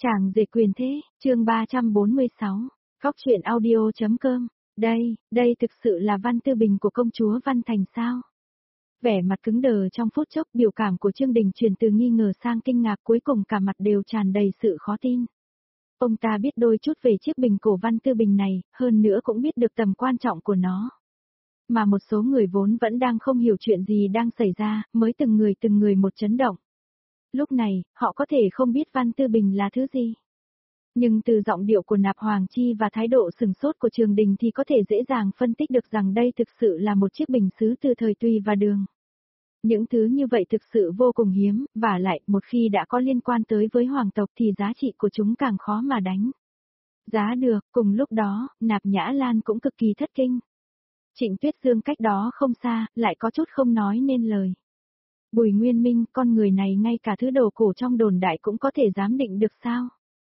Chàng rể quyền thế, chương 346, Góc truyện audio.com, đây thực sự là Văn Tư Bình của công chúa Văn Thành sao? Vẻ mặt cứng đờ trong phút chốc, biểu cảm của Trương Đình chuyển từ nghi ngờ sang kinh ngạc, cuối cùng cả mặt đều tràn đầy sự khó tin. Ông ta biết đôi chút về chiếc bình cổ Văn Tư Bình này, hơn nữa cũng biết được tầm quan trọng của nó. Mà một số người vốn vẫn đang không hiểu chuyện gì đang xảy ra, mới từng người một chấn động. Lúc này, họ có thể không biết Văn Tư Bình là thứ gì. Nhưng từ giọng điệu của Nạp Hoàng Chi và thái độ sừng sốt của Trường Đình thì có thể dễ dàng phân tích được rằng đây thực sự là một chiếc bình sứ từ thời Tùy và Đường. Những thứ như vậy thực sự vô cùng hiếm, và lại một khi đã có liên quan tới với hoàng tộc thì giá trị của chúng càng khó mà đánh giá được. Cùng lúc đó, Nạp Nhã Lan cũng cực kỳ thất kinh. Trịnh Tuyết Dương cách đó không xa, lại có chút không nói nên lời. Bùi Nguyên Minh, con người này ngay cả thứ đồ cổ trong đồn đại cũng có thể giám định được sao?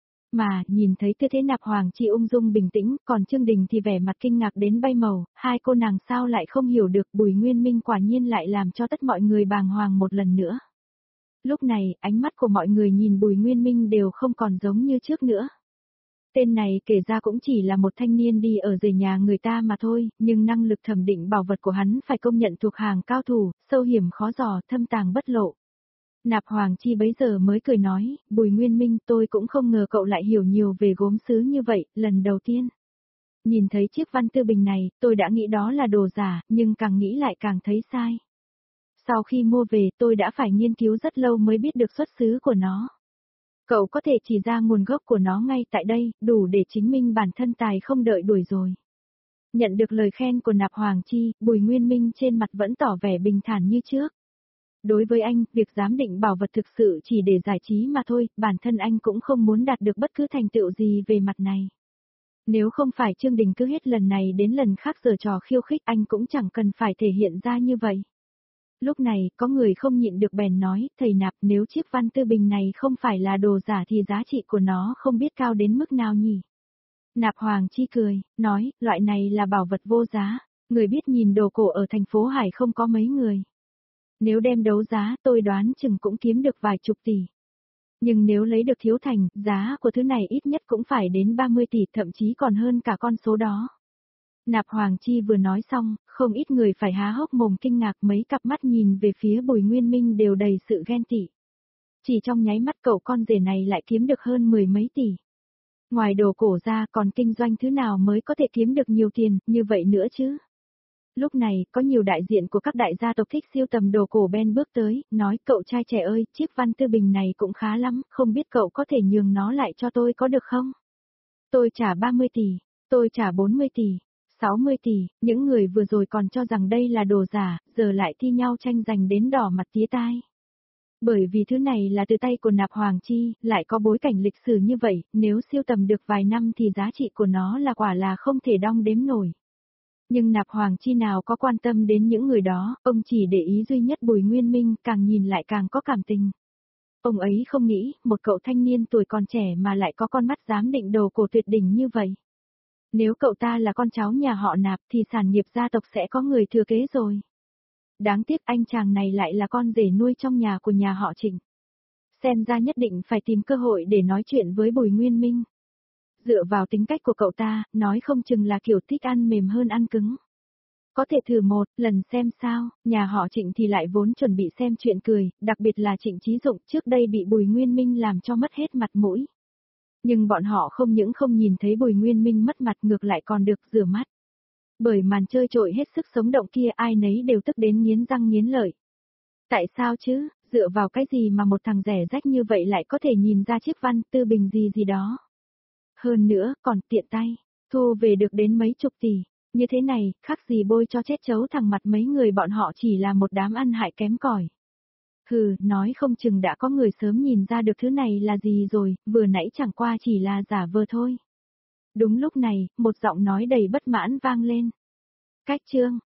Mà, nhìn thấy tư thế Nạp Hoàng Chi ung dung bình tĩnh, còn Trương Đình thì vẻ mặt kinh ngạc đến bay màu, hai cô nàng sao lại không hiểu được Bùi Nguyên Minh quả nhiên lại làm cho tất mọi người bàng hoàng một lần nữa. Lúc này, ánh mắt của mọi người nhìn Bùi Nguyên Minh đều không còn giống như trước nữa. Tên này kể ra cũng chỉ là một thanh niên đi ở rể nhà người ta mà thôi, nhưng năng lực thẩm định bảo vật của hắn phải công nhận thuộc hàng cao thủ, sâu hiểm khó dò, thâm tàng bất lộ. Nạp Hoàng Chi bấy giờ mới cười nói, Bùi Nguyên Minh, tôi cũng không ngờ cậu lại hiểu nhiều về gốm sứ như vậy, lần đầu tiên. Nhìn thấy chiếc Văn Tư Bình này, tôi đã nghĩ đó là đồ giả, nhưng càng nghĩ lại càng thấy sai. Sau khi mua về tôi đã phải nghiên cứu rất lâu mới biết được xuất xứ của nó. Cậu có thể chỉ ra nguồn gốc của nó ngay tại đây, đủ để chứng minh bản thân tài không đợi đuổi rồi. Nhận được lời khen của Nạp Hoàng Chi, Bùi Nguyên Minh trên mặt vẫn tỏ vẻ bình thản như trước. Đối với anh, việc giám định bảo vật thực sự chỉ để giải trí mà thôi, bản thân anh cũng không muốn đạt được bất cứ thành tựu gì về mặt này. Nếu không phải Trương Đình cứ hết lần này đến lần khác giở trò khiêu khích, anh cũng chẳng cần phải thể hiện ra như vậy. Lúc này, có người không nhịn được bèn nói, thầy Nạp, nếu chiếc Văn Tư Bình này không phải là đồ giả thì giá trị của nó không biết cao đến mức nào nhỉ? Nạp Hoàng Chi cười, nói, loại này là bảo vật vô giá, người biết nhìn đồ cổ ở thành phố Hải không có mấy người. Nếu đem đấu giá tôi đoán chừng cũng kiếm được vài chục tỷ. Nhưng nếu lấy được thiếu thành, giá của thứ này ít nhất cũng phải đến 30 tỷ, thậm chí còn hơn cả con số đó. Nạp Hoàng Chi vừa nói xong, không ít người phải há hốc mồm kinh ngạc, mấy cặp mắt nhìn về phía Bùi Nguyên Minh đều đầy sự ghen tị. Chỉ trong nháy mắt cậu con rể này lại kiếm được hơn 10 mấy tỷ. Ngoài đồ cổ ra còn kinh doanh thứ nào mới có thể kiếm được nhiều tiền như vậy nữa chứ? Lúc này, có nhiều đại diện của các đại gia tộc thích siêu tầm đồ cổ Ben bước tới, nói, cậu trai trẻ ơi, chiếc Văn Tư Bình này cũng khá lắm, không biết cậu có thể nhường nó lại cho tôi có được không? Tôi trả 30 tỷ, tôi trả 40 tỷ, 60 tỷ, những người vừa rồi còn cho rằng đây là đồ giả, giờ lại thi nhau tranh giành đến đỏ mặt tía tai. Bởi vì thứ này là từ tay của Nạp Hoàng Chi, lại có bối cảnh lịch sử như vậy, nếu siêu tầm được vài năm thì giá trị của nó là quả là không thể đong đếm nổi. Nhưng Nạp Hoàng Chi nào có quan tâm đến những người đó, ông chỉ để ý duy nhất Bùi Nguyên Minh, càng nhìn lại càng có cảm tình. Ông ấy không nghĩ, một cậu thanh niên tuổi còn trẻ mà lại có con mắt giám định đồ cổ tuyệt đỉnh như vậy. Nếu cậu ta là con cháu nhà họ Nạp thì sản nghiệp gia tộc sẽ có người thừa kế rồi. Đáng tiếc anh chàng này lại là con rể nuôi trong nhà của nhà họ Trịnh. Xem ra nhất định phải tìm cơ hội để nói chuyện với Bùi Nguyên Minh. Dựa vào tính cách của cậu ta, nói không chừng là kiểu thích ăn mềm hơn ăn cứng. Có thể thử một lần xem sao, nhà họ Trịnh thì lại vốn chuẩn bị xem chuyện cười, đặc biệt là Trịnh Chí Dụng trước đây bị Bùi Nguyên Minh làm cho mất hết mặt mũi. Nhưng bọn họ không những không nhìn thấy Bùi Nguyên Minh mất mặt ngược lại còn được rửa mắt. Bởi màn chơi trội hết sức sống động kia ai nấy đều tức đến nghiến răng nghiến lợi. Tại sao chứ, dựa vào cái gì mà một thằng rẻ rách như vậy lại có thể nhìn ra chiếc Văn Tư Bình gì đó. Hơn nữa, còn tiện tay, thu về được đến mấy chục tỷ, như thế này, khác gì bôi cho chết chấu thẳng mặt mấy người bọn họ chỉ là một đám ăn hại kém cỏi. Hừ, nói không chừng đã có người sớm nhìn ra được thứ này là gì rồi, vừa nãy chẳng qua chỉ là giả vờ thôi. Đúng lúc này, một giọng nói đầy bất mãn vang lên. Cách chương.